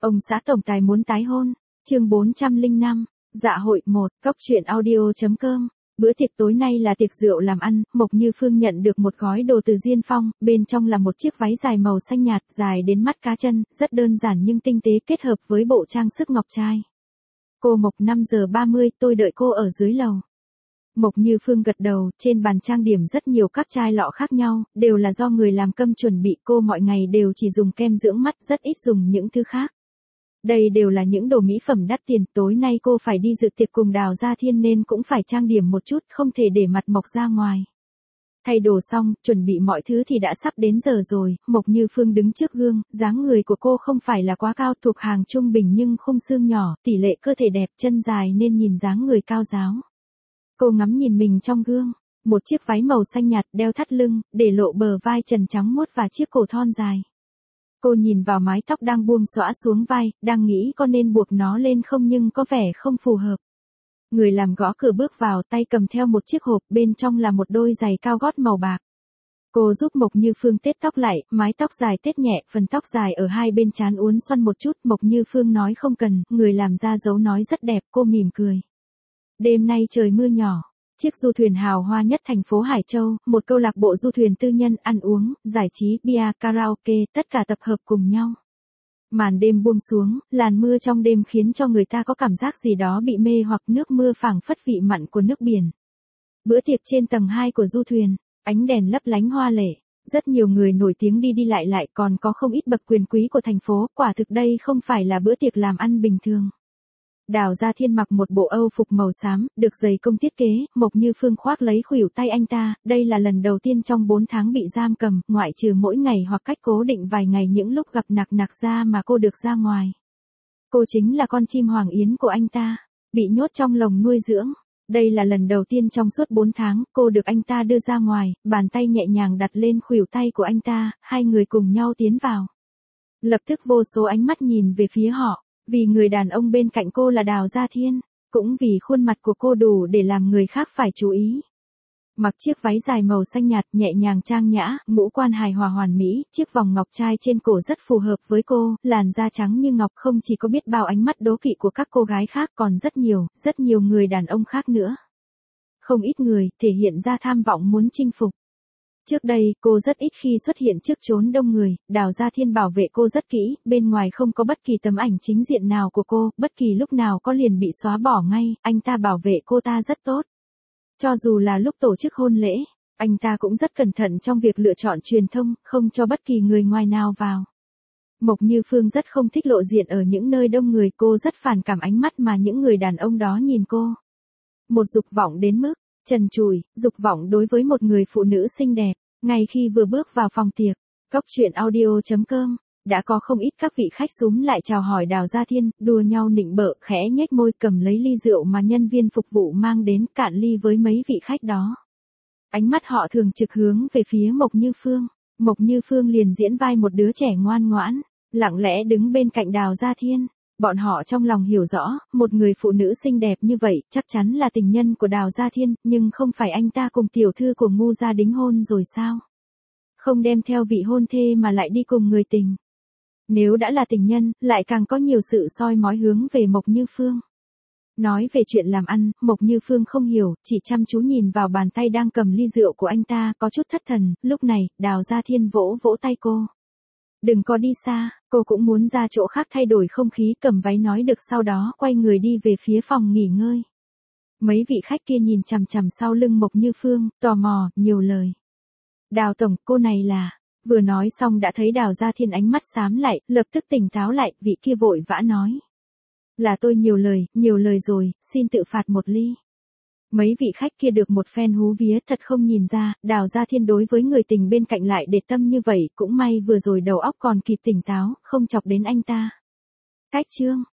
Ông xã tổng tài muốn tái hôn. Chương 405. Dạ hội 1. Cốc truyện audio.com. Bữa tiệc tối nay là tiệc rượu làm ăn, Mộc Như Phương nhận được một gói đồ từ Diên Phong, bên trong là một chiếc váy dài màu xanh nhạt, dài đến mắt cá chân, rất đơn giản nhưng tinh tế kết hợp với bộ trang sức ngọc trai. Cô Mộc 5 giờ 30, tôi đợi cô ở dưới lầu. Mộc Như Phương gật đầu, trên bàn trang điểm rất nhiều các chai lọ khác nhau, đều là do người làm cơm chuẩn bị, cô mọi ngày đều chỉ dùng kem dưỡng mắt, rất ít dùng những thứ khác. Đây đều là những đồ mỹ phẩm đắt tiền, tối nay cô phải đi dự tiệc cùng Đào Gia Thiên nên cũng phải trang điểm một chút, không thể để mặt mộc ra ngoài. Thay đồ xong, chuẩn bị mọi thứ thì đã sắp đến giờ rồi, Mộc Như Phương đứng trước gương, dáng người của cô không phải là quá cao, thuộc hàng trung bình nhưng khung xương nhỏ, tỷ lệ cơ thể đẹp, chân dài nên nhìn dáng người cao ráo. Cô ngắm nhìn mình trong gương, một chiếc váy màu xanh nhạt đeo thắt lưng, để lộ bờ vai trần trắng muốt và chiếc cổ thon dài. Cô nhìn vào mái tóc đang buông xõa xuống vai, đang nghĩ có nên buộc nó lên không nhưng có vẻ không phù hợp. Người làm gõ cửa bước vào, tay cầm theo một chiếc hộp, bên trong là một đôi giày cao gót màu bạc. Cô giúp Mộc Như Phương tết tóc lại, mái tóc dài tết nhẹ, phần tóc dài ở hai bên trán uốn xoăn một chút, Mộc Như Phương nói không cần, người làm ra dấu nói rất đẹp, cô mỉm cười. Đêm nay trời mưa nhỏ. Chiếc du thuyền hào hoa nhất thành phố Hải Châu, một câu lạc bộ du thuyền tư nhân, ăn uống, giải trí, bia, karaoke, tất cả tập hợp cùng nhau. Màn đêm buông xuống, làn mưa trong đêm khiến cho người ta có cảm giác gì đó bị mê hoặc, nước mưa phảng phất vị mặn của nước biển. Bữa tiệc trên tầng 2 của du thuyền, ánh đèn lấp lánh hoa lệ, rất nhiều người nổi tiếng đi đi lại còn có không ít bậc quyền quý của thành phố, quả thực đây không phải là bữa tiệc làm ăn bình thường. Đào Gia Thiên mặc một bộ Âu phục màu xám, được dày công thiết kế, Mộc Như Phương khoác lấy khuỷu tay anh ta, đây là lần đầu tiên trong 4 tháng bị giam cầm, ngoại trừ mỗi ngày hoặc cách cố định vài ngày những lúc gặp nặc ra mà cô được ra ngoài. Cô chính là con chim hoàng yến của anh ta, bị nhốt trong lồng nuôi dưỡng. Đây là lần đầu tiên trong suốt 4 tháng, cô được anh ta đưa ra ngoài, bàn tay nhẹ nhàng đặt lên khuỷu tay của anh ta, hai người cùng nhau tiến vào. Lập tức vô số ánh mắt nhìn về phía họ. Vì người đàn ông bên cạnh cô là Đào Gia Thiên, cũng vì khuôn mặt của cô đủ để làm người khác phải chú ý. Mặc chiếc váy dài màu xanh nhạt nhẹ nhàng trang nhã, ngũ quan hài hòa hoàn mỹ, chiếc vòng ngọc trai trên cổ rất phù hợp với cô, làn da trắng như ngọc, không chỉ có biết bao ánh mắt đố kỵ của các cô gái khác còn rất nhiều người đàn ông khác nữa. Không ít người thể hiện ra tham vọng muốn chinh phục. Trước đây, cô rất ít khi xuất hiện trước chốn đông người, Đào Gia Thiên bảo vệ cô rất kỹ, bên ngoài không có bất kỳ tấm ảnh chính diện nào của cô, bất kỳ lúc nào có liền bị xóa bỏ ngay, anh ta bảo vệ cô ta rất tốt. Cho dù là lúc tổ chức hôn lễ, anh ta cũng rất cẩn thận trong việc lựa chọn truyền thông, không cho bất kỳ người ngoài nào vào. Mộc Như Phương rất không thích lộ diện ở những nơi đông người, cô rất phản cảm ánh mắt mà những người đàn ông đó nhìn cô. Một dục vọng đến mức trần trụi, dục vọng đối với một người phụ nữ xinh đẹp. Ngay khi vừa bước vào phòng tiệc, Cốc truyện audio.com, đã có không ít các vị khách xúm lại chào hỏi Đào Gia Thiên, đùa nhau nịnh bợ, khẽ nhếch môi cầm lấy ly rượu mà nhân viên phục vụ mang đến, cạn ly với mấy vị khách đó. Ánh mắt họ thường trực hướng về phía Mộc Như Phương. Mộc Như Phương liền diễn vai một đứa trẻ ngoan ngoãn, lặng lẽ đứng bên cạnh Đào Gia Thiên. Bọn họ trong lòng hiểu rõ, một người phụ nữ xinh đẹp như vậy, chắc chắn là tình nhân của Đào Gia Thiên, nhưng không phải anh ta cùng tiểu thư của Ngu gia đính hôn rồi sao? Không đem theo vị hôn thê mà lại đi cùng người tình. Nếu đã là tình nhân, lại càng có nhiều sự soi mói hướng về Mộc Như Phương. Nói về chuyện làm ăn, Mộc Như Phương không hiểu, chỉ chăm chú nhìn vào bàn tay đang cầm ly rượu của anh ta, có chút thất thần, lúc này, Đào Gia Thiên vỗ vỗ tay cô. Đừng có đi xa, cô cũng muốn ra chỗ khác thay đổi không khí, cầm váy nói được, sau đó quay người đi về phía phòng nghỉ ngơi. Mấy vị khách kia nhìn chằm chằm sau lưng Mộc Như Phương, tò mò, nhiều lời. Đào tổng, cô này là... Vừa nói xong đã thấy Đào Gia Thiên ánh mắt xám lại, lập tức tỉnh táo lại, vị kia vội vã nói. Là tôi nhiều lời rồi, xin tự phạt một ly. Mấy vị khách kia được một phen hú vía, thật không nhìn ra, Đào Gia Thiên đối với người tình bên cạnh lại để tâm như vậy, cũng may vừa rồi đầu óc còn kịp tỉnh táo, không chọc đến anh ta. Cách chương